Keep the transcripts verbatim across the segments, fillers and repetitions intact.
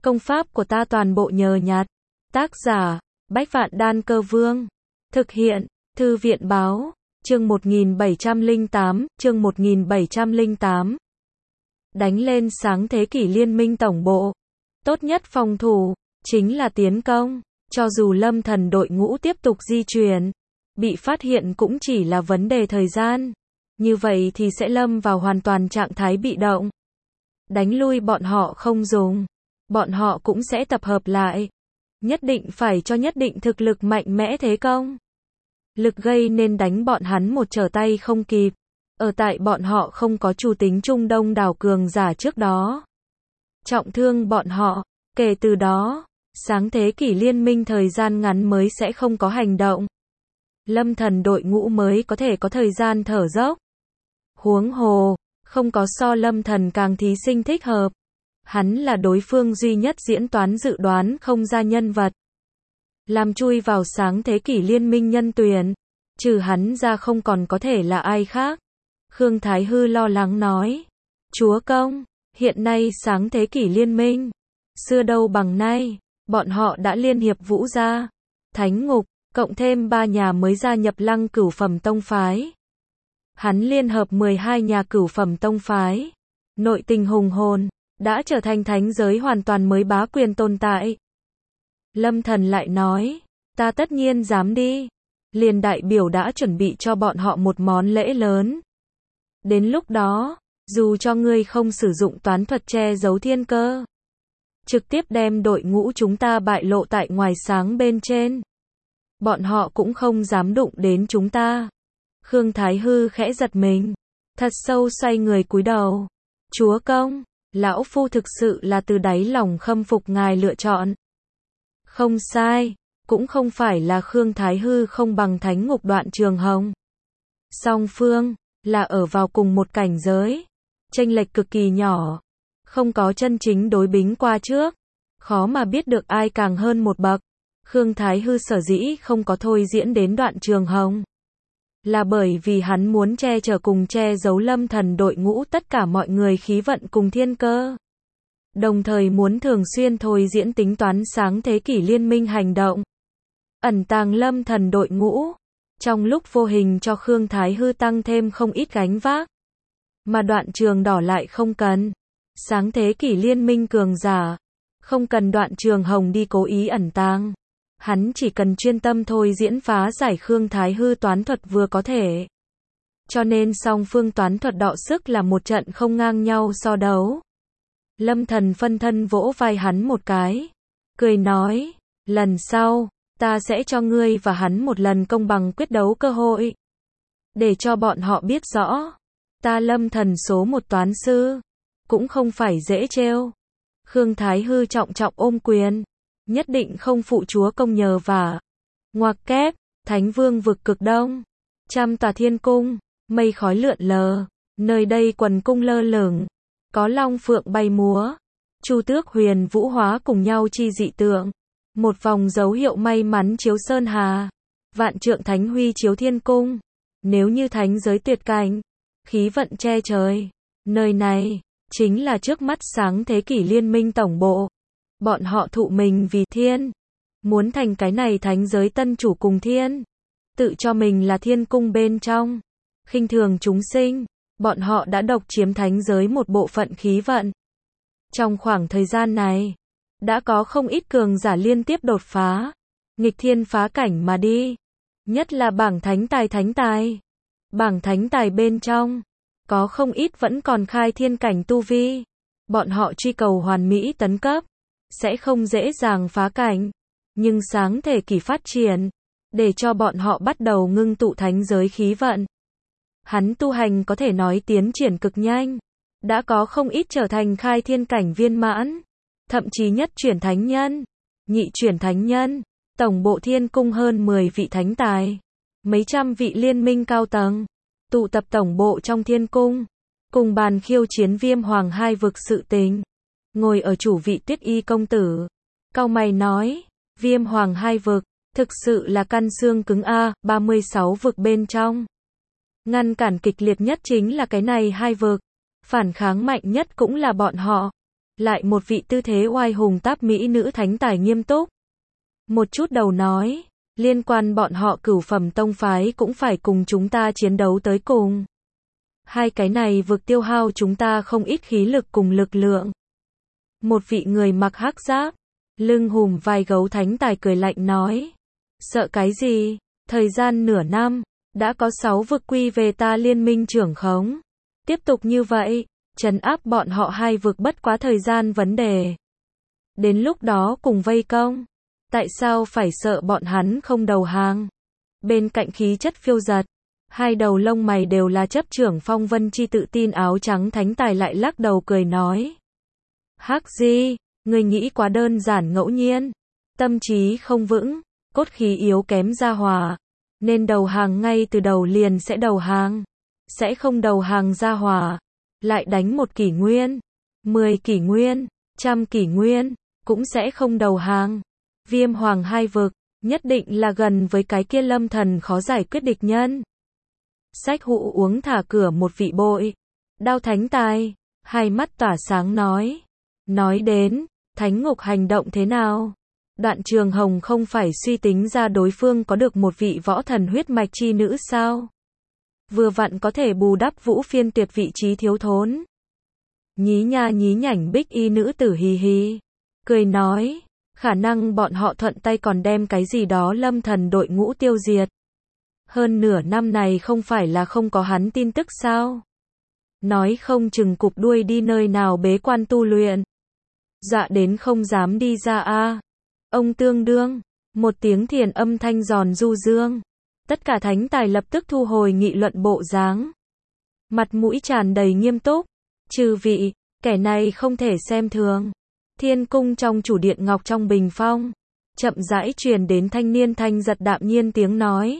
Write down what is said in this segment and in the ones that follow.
Công pháp của ta toàn bộ nhờ nhặt. Tác giả, Bách Vạn Đan Cơ Vương. Thực hiện, Thư viện Báo. Chương một nghìn bảy trăm lẻ tám, chương một nghìn bảy trăm lẻ tám. Đánh lên sáng thế kỷ liên minh tổng bộ. Tốt nhất phòng thủ, chính là tiến công. Cho dù Lâm Thần đội ngũ tiếp tục di chuyển, bị phát hiện cũng chỉ là vấn đề thời gian. Như vậy thì sẽ lâm vào hoàn toàn trạng thái bị động. Đánh lui bọn họ không dùng, bọn họ cũng sẽ tập hợp lại. Nhất định phải cho nhất định thực lực mạnh mẽ thế công. Lực gây nên đánh bọn hắn một trở tay không kịp. Ở tại bọn họ không có chủ tính Trung Đông đảo cường giả trước đó. Trọng thương bọn họ, kể từ đó, sáng thế kỷ liên minh thời gian ngắn mới sẽ không có hành động. Lâm Thần đội ngũ mới có thể có thời gian thở dốc. Huống hồ, không có so Lâm Thần càng thí sinh thích hợp. Hắn là đối phương duy nhất diễn toán dự đoán không ra nhân vật. Làm chui vào sáng thế kỷ liên minh nhân tuyển. Trừ hắn ra không còn có thể là ai khác. Khương Thái Hư lo lắng nói. Chúa công, hiện nay sáng thế kỷ liên minh. Xưa đâu bằng nay, bọn họ đã liên hiệp Vũ gia, Thánh Ngục, cộng thêm ba nhà mới gia nhập Lăng Cửu Phẩm Tông Phái. Hắn liên hợp mười hai nhà Cửu Phẩm Tông Phái. Nội tình hùng hồn, đã trở thành thánh giới hoàn toàn mới bá quyền tồn tại. Lâm Thần lại nói, ta tất nhiên dám đi. Liền đại biểu đã chuẩn bị cho bọn họ một món lễ lớn. Đến lúc đó, dù cho ngươi không sử dụng toán thuật che giấu thiên cơ, trực tiếp đem đội ngũ chúng ta bại lộ tại ngoài sáng bên trên, bọn họ cũng không dám đụng đến chúng ta. Khương Thái Hư khẽ giật mình, thật sâu xoay người cúi đầu. Chúa công, lão phu thực sự là từ đáy lòng khâm phục ngài lựa chọn. Không sai, cũng không phải là Khương Thái Hư không bằng Thánh Ngục Đoạn Trường Hồng. Song phương, là ở vào cùng một cảnh giới, chênh lệch cực kỳ nhỏ, không có chân chính đối bính qua trước, khó mà biết được ai càng hơn một bậc. Khương Thái Hư sở dĩ không có thôi diễn đến Đoạn Trường Hồng, là bởi vì hắn muốn che chở cùng che giấu Lâm Thần đội ngũ tất cả mọi người khí vận cùng thiên cơ. Đồng thời muốn thường xuyên thôi diễn tính toán sáng thế kỷ liên minh hành động. Ẩn tàng Lâm Thần đội ngũ, trong lúc vô hình cho Khương Thái Hư tăng thêm không ít gánh vác. Mà Đoạn Trường Đỏ lại không cần. Sáng thế kỷ liên minh cường giả, không cần Đoạn Trường Hồng đi cố ý ẩn tàng. Hắn chỉ cần chuyên tâm thôi diễn phá giải Khương Thái Hư toán thuật vừa có thể. Cho nên song phương toán thuật đọ sức là một trận không ngang nhau so đấu. Lâm Thần phân thân vỗ vai hắn một cái, cười nói, lần sau, ta sẽ cho ngươi và hắn một lần công bằng quyết đấu cơ hội. Để cho bọn họ biết rõ, ta Lâm Thần số một toán sư, cũng không phải dễ trêu. Khương Thái Hư trọng trọng ôm quyền, nhất định không phụ chúa công nhờ vả. Ngoặc kép, Thánh Vương vực cực đông, trăm tòa thiên cung, mây khói lượn lờ, nơi đây quần cung lơ lửng, có long phượng bay múa, Chu Tước Huyền Vũ hóa cùng nhau chi dị tượng, một vòng dấu hiệu may mắn chiếu sơn hà, vạn trượng thánh huy chiếu thiên cung. Nếu như thánh giới tuyệt cảnh, khí vận che trời, nơi này chính là trước mắt sáng thế kỷ liên minh tổng bộ. Bọn họ thụ mình vì thiên, muốn thành cái này thánh giới tân chủ cùng thiên, tự cho mình là thiên cung bên trong, khinh thường chúng sinh. Bọn họ đã độc chiếm thánh giới một bộ phận khí vận. Trong khoảng thời gian này, đã có không ít cường giả liên tiếp đột phá, nghịch thiên phá cảnh mà đi. Nhất là bảng thánh tài thánh tài. Bảng thánh tài bên trong, có không ít vẫn còn khai thiên cảnh tu vi. Bọn họ truy cầu hoàn mỹ tấn cấp, sẽ không dễ dàng phá cảnh. Nhưng sáng thể kỷ phát triển, để cho bọn họ bắt đầu ngưng tụ thánh giới khí vận. Hắn tu hành có thể nói tiến triển cực nhanh, đã có không ít trở thành khai thiên cảnh viên mãn, thậm chí nhất chuyển thánh nhân, nhị chuyển thánh nhân, tổng bộ thiên cung hơn mười vị thánh tài, mấy trăm vị liên minh cao tầng, tụ tập tổng bộ trong thiên cung, cùng bàn khiêu chiến Viêm Hoàng hai vực sự tình. Ngồi ở chủ vị Tuyết Y công tử, cau mày nói, Viêm Hoàng hai vực, thực sự là căn xương cứng a, ba mươi sáu vực bên trong. Ngăn cản kịch liệt nhất chính là cái này hai vực, phản kháng mạnh nhất cũng là bọn họ. lại một vị tư thế oai hùng táp mỹ nữ thánh tài nghiêm túc. Một chút đầu nói, liên quan bọn họ cửu phẩm tông phái cũng phải cùng chúng ta chiến đấu tới cùng. Hai cái này vực tiêu hao chúng ta không ít khí lực cùng lực lượng. Một vị người mặc hắc giáp, lưng hùm vai gấu thánh tài cười lạnh nói. Sợ cái gì? Thời gian nửa năm, đã có sáu vực quy về ta liên minh trưởng khống. Tiếp tục như vậy, trấn áp bọn họ hai vực bất quá thời gian vấn đề. Đến lúc đó cùng vây công. Tại sao phải sợ bọn hắn không đầu hàng? Bên cạnh khí chất phiêu giật, hai đầu lông mày đều là chấp trưởng phong vân chi tự tin áo trắng thánh tài lại lắc đầu cười nói. Hắc gì, người nghĩ quá đơn giản ngẫu nhiên. Tâm trí không vững, cốt khí yếu kém gia hòa. Nên đầu hàng ngay từ đầu liền sẽ đầu hàng. Sẽ không đầu hàng gia hòa. Lại đánh một kỷ nguyên, mười kỷ nguyên, trăm kỷ nguyên, cũng sẽ không đầu hàng. Viêm hoàng hai vực, nhất định là gần với cái kia lâm thần khó giải quyết địch nhân. Sách hụ uống thả cửa một vị bội. Đao thánh tài, hai mắt tỏa sáng nói. Nói đến, thánh ngục hành động thế nào? Đoạn Trường Hồng không phải suy tính ra đối phương có được một vị võ thần huyết mạch chi nữ sao? Vừa vặn có thể bù đắp Vũ Phiên Tuyệt vị trí thiếu thốn. Nhí nha nhí nhảnh bích y nữ tử hì hì. Cười nói, khả năng bọn họ thuận tay còn đem cái gì đó lâm thần đội ngũ tiêu diệt. Hơn nửa năm này không phải là không có hắn tin tức sao? Nói không chừng cụp đuôi đi nơi nào bế quan tu luyện. Dạ đến không dám đi ra a. Ông tương đương, một tiếng thiền âm thanh giòn du dương. Tất cả thánh tài lập tức thu hồi nghị luận bộ dáng. Mặt mũi tràn đầy nghiêm túc. Chư vị, kẻ này không thể xem thường. Thiên cung trong chủ điện ngọc trong bình phong. Chậm rãi truyền đến thanh niên thanh giật đạm nhiên tiếng nói.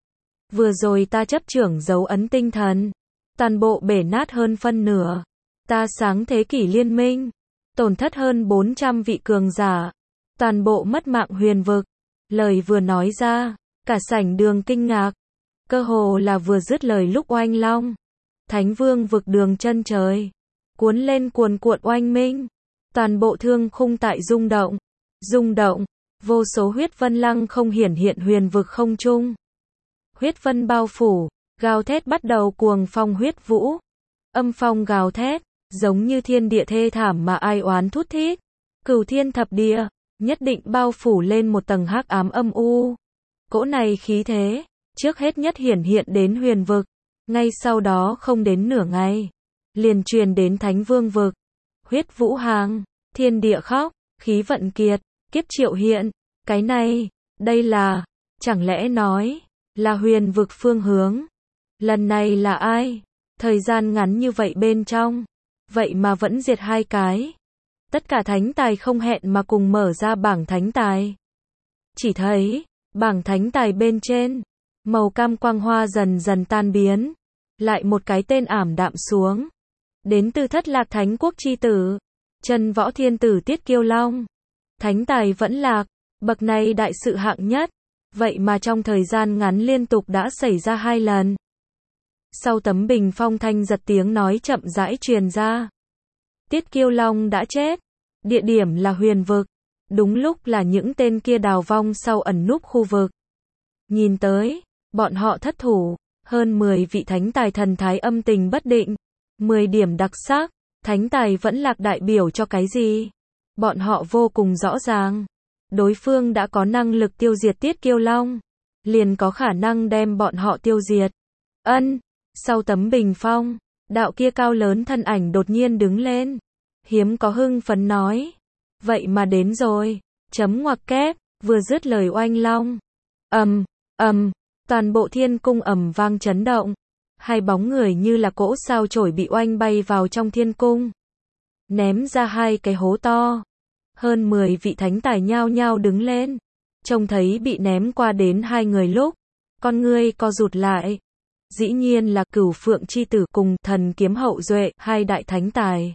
Vừa rồi ta chấp trưởng dấu ấn tinh thần. Toàn bộ bể nát hơn phân nửa. Ta sáng thế kỷ liên minh. Tổn thất hơn bốn trăm vị cường giả. Toàn bộ mất mạng huyền vực. Lời vừa nói ra, cả sảnh đường kinh ngạc. Cơ hồ là vừa dứt lời lúc oanh long. Thánh vương vực đường chân trời. Cuốn lên cuồn cuộn oanh minh. Toàn bộ thương khung tại rung động. Rung động. Vô số huyết vân lăng không hiển hiện huyền vực không trung. Huyết vân bao phủ. Gào thét bắt đầu cuồng phong huyết vũ. Âm phong gào thét. Giống như thiên địa thê thảm mà ai oán thút thít. Cửu thiên thập địa. Nhất định bao phủ lên một tầng hắc ám âm u. Cỗ này khí thế, trước hết nhất hiển hiện đến huyền vực. Ngay sau đó không đến nửa ngày. Liền truyền đến thánh vương vực. Huyết vũ hàng, thiên địa khóc, khí vận kiệt, kiếp triệu hiện. Cái này, đây là, chẳng lẽ nói, là huyền vực phương hướng. Lần này là ai? Thời gian ngắn như vậy bên trong. Vậy mà vẫn diệt hai cái. Tất cả thánh tài không hẹn mà cùng mở ra bảng thánh tài. Chỉ thấy, bảng thánh tài bên trên, màu cam quang hoa dần dần tan biến. Lại một cái tên ảm đạm xuống. Đến từ Thất Lạc Thánh Quốc chi tử. Chân võ thiên tử Tiết Kiêu Long. Thánh tài vẫn lạc. Bậc này đại sự hạng nhất. Vậy mà trong thời gian ngắn liên tục đã xảy ra hai lần. Sau tấm bình phong thanh giật tiếng nói chậm rãi truyền ra. Tiết Kiêu Long đã chết. Địa điểm là huyền vực. Đúng lúc là những tên kia đào vong sau ẩn núp khu vực. Nhìn tới, bọn họ thất thủ. Hơn mười vị thánh tài thần thái âm tình bất định. mười điểm đặc sắc. Thánh tài vẫn lạc đại biểu cho cái gì? Bọn họ vô cùng rõ ràng. Đối phương đã có năng lực tiêu diệt Tiết Kiêu Long. Liền có khả năng đem bọn họ tiêu diệt. Ân. Sau tấm bình phong, đạo kia cao lớn thân ảnh đột nhiên đứng lên. Hiếm có hưng phấn nói. Vậy mà đến rồi. Chấm ngoặc kép, vừa dứt lời oanh long. Ầm, ầm, toàn bộ thiên cung ầm vang chấn động. Hai bóng người như là cỗ sao chổi bị oanh bay vào trong thiên cung. Ném ra hai cái hố to. Hơn mười vị thánh tài nhao nhao đứng lên. Trông thấy bị ném qua đến hai người lúc. Con ngươi co rụt lại. Dĩ nhiên là Cửu Phượng chi tử cùng Thần Kiếm Hậu Duệ, hai đại thánh tài.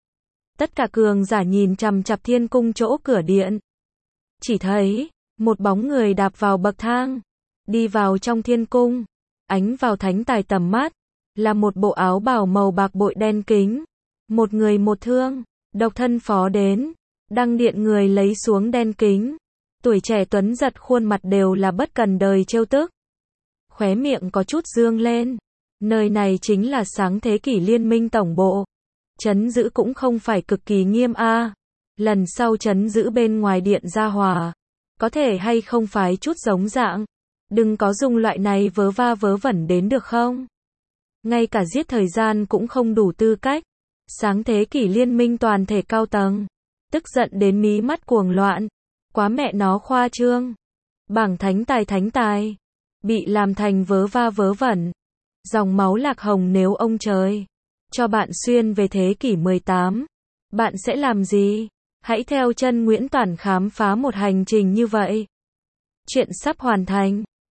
Tất cả cường giả nhìn chằm chằm thiên cung chỗ cửa điện. Chỉ thấy, một bóng người đạp vào bậc thang. Đi vào trong thiên cung. Ánh vào thánh tài tầm mắt. Là một bộ áo bào màu bạc bội đen kính. Một người một thương. Độc thân phó đến. Đăng điện người lấy xuống đen kính. Tuổi trẻ tuấn giật khuôn mặt đều là bất cần đời trêu tức. Khóe miệng có chút dương lên. Nơi này chính là sáng thế kỷ liên minh tổng bộ. Trấn giữ cũng không phải cực kỳ nghiêm a. Lần sau trấn giữ bên ngoài điện ra hòa. Có thể hay không phái chút giống dạng. Đừng có dùng loại này vớ va vớ vẩn đến được không? Ngay cả giết thời gian cũng không đủ tư cách. Sáng thế kỷ liên minh toàn thể cao tầng. Tức giận đến mí mắt cuồng loạn. Quá mẹ nó khoa trương. Bảng thánh tài thánh tài. Bị làm thành vớ va vớ vẩn. Dòng máu lạc hồng nếu ông trời cho bạn xuyên về thế kỷ mười tám. Bạn sẽ làm gì? Hãy theo chân Nguyễn Toản khám phá một hành trình như vậy. Chuyện sắp hoàn thành.